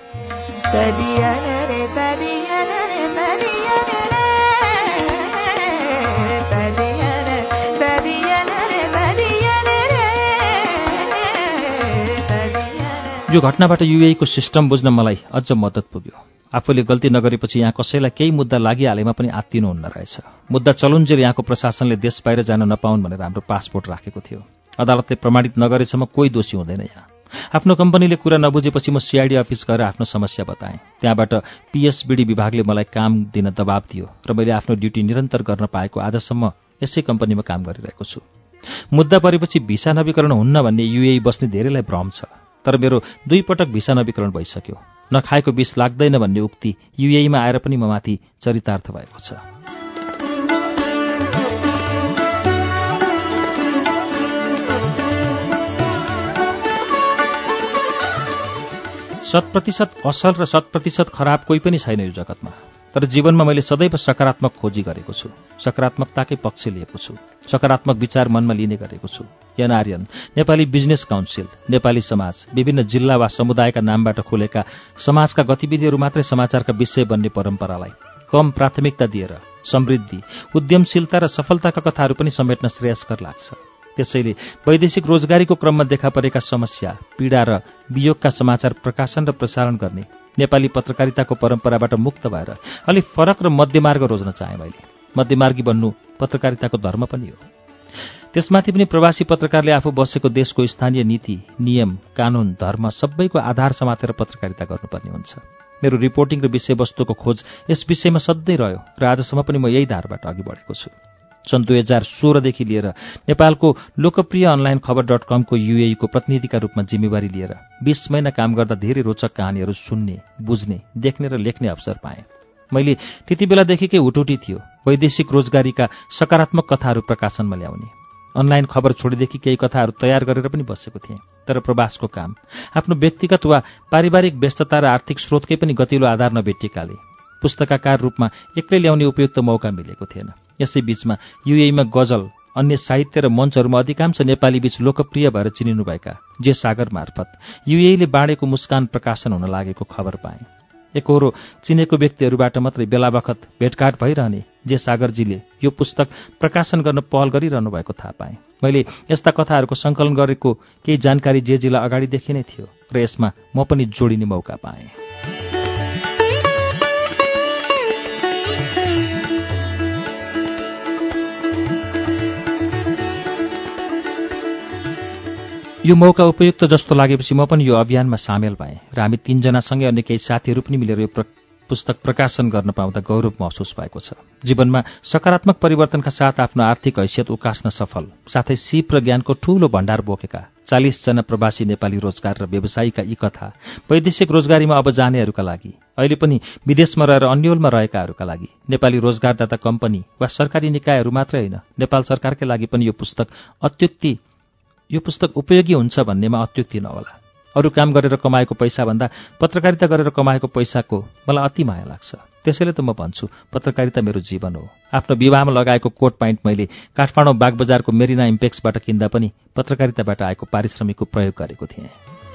Speaker 1: यो घटनाबाट युएईको सिस्टम बुझ्न मलाई अझ मद्दत पुग्यो। आफूले गल्ती नगरेपछि यहाँ कसैलाई केही मुद्दा लागिहालेमा पनि आत्तिनु हुन्न रहेछ। मुद्दा चलुन्जेल यहाँको प्रशासनले देश बाहिर जान नपाउन् भनेर हाम्रो पासपोर्ट राखेको थियो। अदालतले प्रमाणित नगरेसम्म कोही दोषी हुँदैन यहाँ। आफ्नो कम्पनीले कुरा नबुझेपछि म सीआईडी अफिस गएर आफ्नो समस्या बताएँ। त्यहाँबाट पीएसबीडी विभागले मलाई काम दिन दबाब दियो र मैले आफ्नो ड्युटी निरन्तर गर्न पाएको आजसम्म यसै कम्पनीमा काम गरिरहेको छु। मुद्दा परेपछि भिसा नवीकरण हुन्न भन्ने युएई बस्ने धेरैलाई भ्रम छ। तर मेरो दुई पटक भिसा नवीकरण भइसक्यो। नखाएको विष लाग्दैन भन्ने उक्ति युएईमा आएर पनि म माथि चरितार्थ भएको छ। शत प्रतिशत असल र शत प्रतिशत खराब कोही पनि छैन यो जगतमा। तर जीवनमा मैले सदैव सकारात्मक खोजी गरेको छु, सकारात्मकताकै पक्ष लिएको छु, सकारात्मक विचार मनमा लिने गरेको छु। NRN, Nepali business council, Nepali समाज, विभिन्न जिल्ला वा समुदायका नामबाट खोलेका समाजका गतिविधिहरू मात्रै समाचारका विषय बन्ने परम्परालाई कम प्राथमिकता दिएर समृद्धि, उद्यमशीलता र सफलताका कथाहरू पनि समेट्न श्रेयस्कर लाग्छ। त्यसैले वैदेशिक रोजगारीको क्रममा देखा परेका समस्या, पीडा र वियोगका समाचार प्रकाशन र प्रसारण गर्ने नेपाली पत्रकारिताको परम्पराबाट मुक्त भएर अलि फरक र मध्यमार्ग रोज्न चाहे मैले। मध्यमार्गी बन्नु पत्रकारिताको धर्म पनि हो। त्यसमाथि पनि प्रवासी पत्रकारले आफू बसेको देशको स्थानीय नीति, नियम, कानून, धर्म सबैको आधार समातेर पत्रकारिता गर्नुपर्ने हुन्छ। मेरो रिपोर्टिङ र विषयवस्तुको खोज यस विषयमा सधैँ रह्यो र आजसम्म पनि म यही धारबाट अघि बढेको छु। सन् दुई हजार सोह्रदेखि लिएर नेपालको लोकप्रिय अनलाइन खबर डट कमको युएईको प्रतिनिधिका रूपमा जिम्मेवारी लिएर बीस महिना काम गर्दा धेरै रोचक कहानीहरू सुन्ने, बुझ्ने, देख्ने र लेख्ने अवसर पाएँ। मैले त्यति बेलादेखिकै उटुटी थियो वैदेशिक रोजगारीका सकारात्मक कथाहरू प्रकाशनमा ल्याउने। अनलाइन खबर छोडेदेखि केही कथाहरू तयार गरेर पनि बसेको थिएँ। तर प्रवासको काम, आफ्नो व्यक्तिगत वा पारिवारिक व्यस्तता र आर्थिक स्रोतकै पनि गतिलो आधार नभेटिएकाले पुस्तकाकार रूपमा एक्लै ल्याउने उपयुक्त मौका मिलेको थिएन। यसै बीचमा युएईमा गजल, अन्य साहित्य र मञ्चहरूमा अधिकांश नेपाली बीच लोकप्रिय भएर चिनिनुभएका जे सागर मार्फत युएईले बाँडेको मुस्कान प्रकाशन हुन लागेको खबर पाएँ। एकहोरो चिनेको व्यक्तिहरूबाट मात्रै बेला बखत भेटघाट भइरहने जे सागरजीले यो पुस्तक प्रकाशन गर्न पहल गरिरहनु भएको थाहा पाएँ। मैले यस्ता कथाहरूको सङ्कलन गरेको केही जानकारी जेजीलाई अगाडिदेखि नै थियो र यसमा म पनि जोडिने मौका पाएँ। यो मौका उपयुक्त जस्तो लागेपछि म पनि यो अभियानमा सामेल भएँ र हामी तीनजनासँगै अन्य केही साथीहरू पनि मिलेर यो प्र, पुस्तक प्रकाशन गर्न पाउँदा गौरव महसुस भएको छ। जीवनमा सकारात्मक परिवर्तनका साथ आफ्नो आर्थिक हैसियत उकास्न सफल, साथै सिप र ज्ञानको ठूलो भण्डार बोकेका चालिसजना प्रवासी नेपाली रोजगार र व्यवसायीका यी कथा वैदेशिक रोजगारीमा अब जानेहरूका लागि, अहिले पनि विदेशमा रहेर अन्योलमा रहेकाहरूका लागि, नेपाली रोजगारदाता कम्पनी वा सरकारी निकायहरू मात्रै होइन, नेपाल सरकारकै लागि पनि यो पुस्तक अत्युक्ति यो पुस्तक उपयोगी हुन्छ भन्नेमा अत्युक्ति नहोला। अरू काम गरेर कमाएको पैसाभन्दा पत्रकारिता गरेर कमाएको पैसाको मलाई अति माया लाग्छ। त्यसैले त म भन्छु पत्रकारिता मेरो जीवन हो। आफ्नो विवाहमा लगाएको कोट प्यान्ट मैले काठमाडौँ बागबजारको मेरिना इम्पेक्सबाट किन्दा पनि पत्रकारिताबाट आएको पारिश्रमिकको प्रयोग गरेको थिएँ।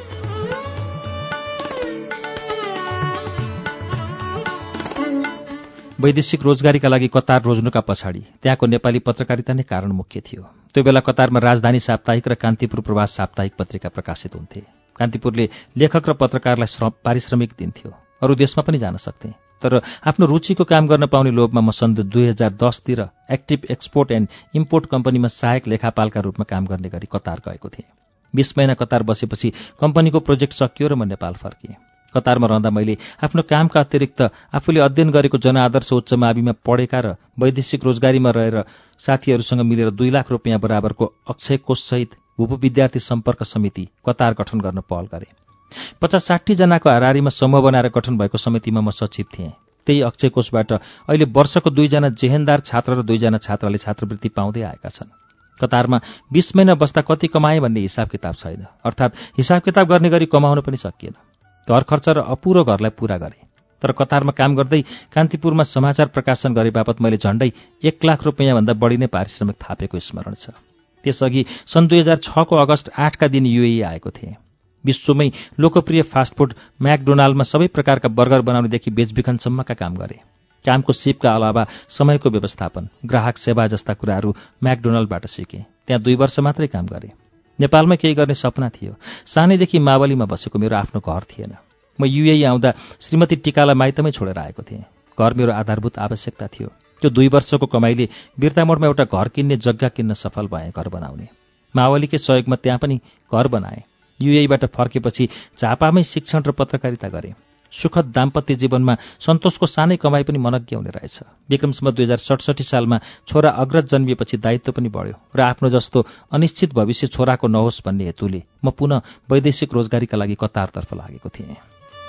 Speaker 1: वैदेशिक रोजगारीका लागि कतार रोज्नुका पछाडि त्यहाँको नेपाली पत्रकारिता नै कारण मुख्य थियो। त्यो बेला कतारमा राजधानी साप्ताहिक र कान्तिपुर प्रवास साप्ताहिक पत्रिका प्रकाशित हुन्थे। कान्तिपुरले लेखक र पत्रकारलाई पारिश्रमिक दिन्थ्यो। अरू देशमा पनि जान सक्थे। तर आफ्नो रुचिको काम गर्न पाउने लोभमा म सन् दुई हजार दसतिर एक्टिभ एक्सपोर्ट एन्ड इम्पोर्ट कम्पनीमा सहायक लेखापालका रूपमा काम गर्ने गरी कतार गएको थिएँ। बीस महिना कतार बसेपछि कम्पनीको प्रोजेक्ट सकियो र म नेपाल फर्किएँ। कतारमा रहँदा मैले आफ्नो कामका अतिरिक्त आफूले अध्ययन गरेको जनआदर्श उच्च माविमा पढेका र वैदेशिक रोजगारीमा रहेर साथीहरूसँग मिलेर दुई लाख रुपियाँ बराबरको अक्षय कोषसहित भूप विद्यार्थी सम्पर्क समिति कतार गठन गर्न पहल गरे। पचास साठी जनाको हाराहारीमा समूह बनाएर गठन भएको समितिमा म सचिव थिएँ। त्यही अक्षय कोषबाट अहिले वर्षको दुईजना जेहेन्दार छात्र र दुईजना छात्राले छात्रवृत्ति पाउँदै आएका छन्। कतारमा बीस महिना बस्दा कति कमाए भन्ने हिसाब किताब छैन, अर्थात् हिसाब किताब गर्ने गरी कमाउन पनि सकिएन। घर खर्च र अपुरो घरलाई पूरा गरे। तर कतारमा काम गर्दै कान्तिपुरमा समाचार प्रकाशन गरे बापत मैले झण्डै एक लाख रुपियाँभन्दा बढी नै पारिश्रमिक थापेको स्मरण छ। त्यसअघि सन् दुई हजार छको अगस्त आठका दिन युएई आएको थिएँ। विश्वमै लोकप्रिय फास्टफुड म्याकडोनाल्डमा सबै प्रकारका बर्गर बनाउनेदेखि बेचबिखनसम्मका काम गरे। कामको सिपका अलावा समयको व्यवस्थापन, ग्राहक सेवा जस्ता कुराहरू म्याकडोनाल्डबाट सिकेँ। त्यहाँ दुई वर्ष मात्रै काम गरेँ। नेपालमा केही गर्ने सपना थियो। सानैदेखि मावलीमा बसेको मेरो आफ्नो घर थिएन। म युएई आउँदा श्रीमती टिकालाई माइतमै छोडेर आएको थिएँ। घर मेरो आधारभूत आवश्यकता थियो। त्यो दुई वर्षको कमाइले बिर्तामोडमा एउटा घर किन्ने जग्गा किन्न सफल भएँ, घर बनाउने। मावलीकै सहयोगमा त्यहाँ पनि घर बनाएँ। युएईबाट फर्केपछि झापामै शिक्षण र पत्रकारिता गरेँ। सुखद दाम्पत्य जीवनमा सन्तोषको सानै कमाई पनि मनज्ञ हुने रहेछ। विक्रमसम्म दुई हजार सडसठी सालमा छोरा अग्रज जन्मिएपछि दायित्व पनि बढ्यो र आफ्नो जस्तो अनिश्चित भविष्य छोराको नहोस् भन्ने हेतुले म पुनः वैदेशिक रोजगारीका लागि कतारतर्फ लागेको थिएँ।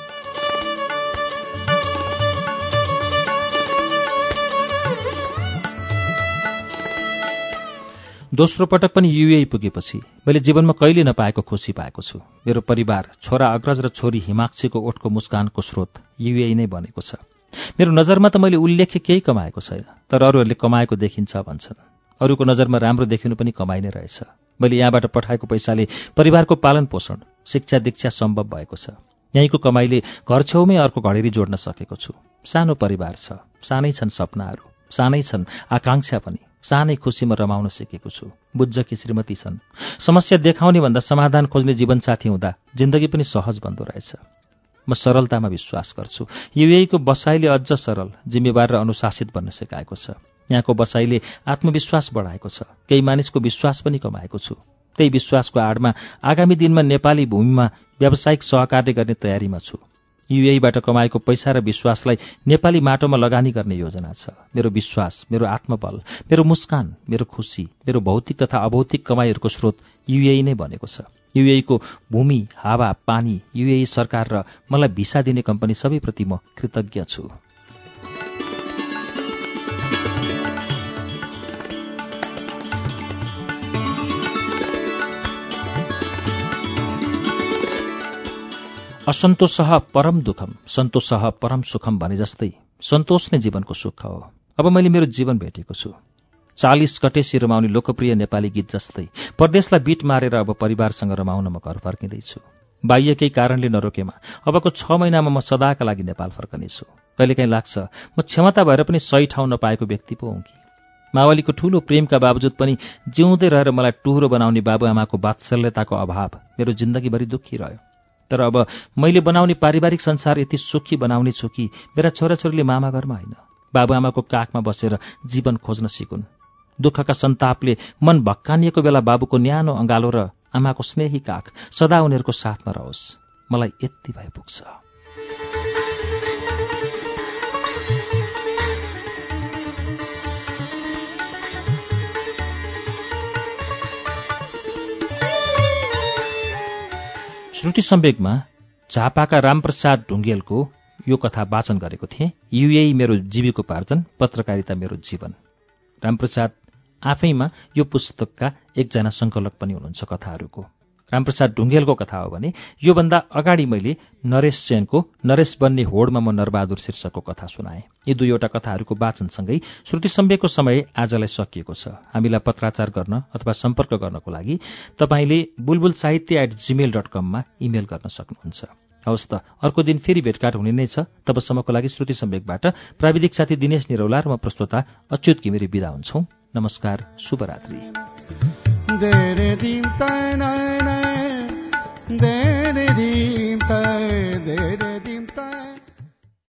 Speaker 1: दोस्रो पटक पनि युएई पुगेपछि मैले जीवनमा कहिले नपाएको खुसी पाएको छु। मेरो परिवार, छोरा अग्रज र छोरी हिमाक्षीको ओठको मुस्कानको स्रोत युएई नै बनेको छ। मेरो नजरमा त मैले उल्लेख्य केही कमाएको छैन, तर अरूहरूले कमाएको देखिन्छ भन्छन्। अरूको नजरमा राम्रो देखिनु पनि कमाइ नै रहेछ। मैले यहाँबाट पठाएको पैसाले परिवारको पालन पोषण, शिक्षा दीक्षा सम्भव भएको छ। यहीँको कमाइले घर छेउमै अर्को घडेरी जोड्न सकेको छु। सानो परिवार छ, सानै छन् सपनाहरू, सानै छन् आकांक्षा पनि। सानै खुसीमा रमाउन सिकेको छु। बुझ्झकी श्रीमती छन्। समस्या देखाउने भन्दा समाधान खोज्ने जीवनसाथी हुँदा जिन्दगी पनि सहज बन्दो रहेछ। म सरलतामा विश्वास गर्छु। युएईको बसाइले अझ सरल, जिम्मेवार र अनुशासित बन्न सिकाएको छ। यहाँको बसाइले आत्मविश्वास बढाएको छ। केही मानिसको विश्वास पनि कमाएको छु। त्यही विश्वासको आडमा आगामी दिनमा नेपाली भूमिमा व्यावसायिक सहकार्य गर्ने तयारीमा छु। युएईबाट कमाएको पैसा र विश्वासलाई नेपाली माटोमा लगानी गर्ने योजना छ। मेरो विश्वास, मेरो आत्मबल, मेरो मुस्कान, मेरो खुसी, मेरो भौतिक तथा अभौतिक कमाईहरूको स्रोत युएई नै बनेको छ। युएईको भूमि, हावा, पानी, युएई सरकार र मलाई भिसा दिने कम्पनी सबैप्रति म कृतज्ञ छु। असन्तोषः परम दुःखम, सन्तोषः परम सुखम भने जस्तै सन्तोष नै जीवनको सुख हो। अब मैले मेरो जीवन भेटेको छु। चालिस कटेसी रमाउने लोकप्रिय नेपाली गीत जस्तै परदेशलाई बिट मारेर अब परिवारसँग रमाउन म घर फर्किँदैछु। बाह्य केही कारणले नरोकेमा अबको छ महिनामा म सदाका लागि नेपाल फर्कनेछु। कहिलेकाहीँ लाग्छ म क्षमता भएर पनि सही ठाउँ नपाएको व्यक्ति पो हुँ कि। मावलीको ठूलो प्रेमका बावजुद पनि जिउँदै रहेर मलाई टुहुरो बनाउने बाबुआमाको वात्सल्यताको अभाव मेरो जिन्दगीभरि दुःखी रह्यो। तर अब मैले बनाउने पारिवारिक संसार यति सुखी बनाउने छु कि मेरा छोराछोरीले मामा घरमा होइन, बाबुआमाको काखमा बसेर जीवन खोज्न सिकुन्। दुःखका सन्तापले मन भक्कानिएको बेला बाबुको न्यानो अँगालो र आमाको स्नेही काख सदा उनीहरूको साथमा रहोस्। मलाई यति भए पुग्छ। श्रुति सम्वेकमा झापाका रामप्रसाद ढुङ्गेलको यो कथा वाचन गरेको थिएँ। युएई मेरो जीविकोपार्जन, पत्रकारिता मेरो जीवन। रामप्रसाद आफैमा यो पुस्तकका एकजना सङ्कलक पनि हुनुहुन्छ कथाहरूको। रामप्रसाद ढुङ्गेलको कथा हो भने योभन्दा अगाडि मैले नरेश सेनको नरेश बन्ने होडमा म नरबहादुर शीर्षकको कथा सुनाएँ। यी दुईवटा कथाहरूको वाचनसँगै श्रुति सम्वेकको समय आजलाई सकिएको छ। हामीलाई पत्राचार गर्न अथवा सम्पर्क गर्नको लागि तपाईँले Bulbul Sahitya at Gmail dot कममा इमेल गर्न सक्नुहुन्छ। हवस् त, अर्को दिन फेरि भेटघाट हुने नै छ। तबसम्मको लागि श्रुति सम्वेकबाट प्राविधिक साथी दिनेश निरौला र म प्रस्तोता अच्युत घिमिरे बिदा हुन्छौँ। नमस्कार, शुभरात्रि।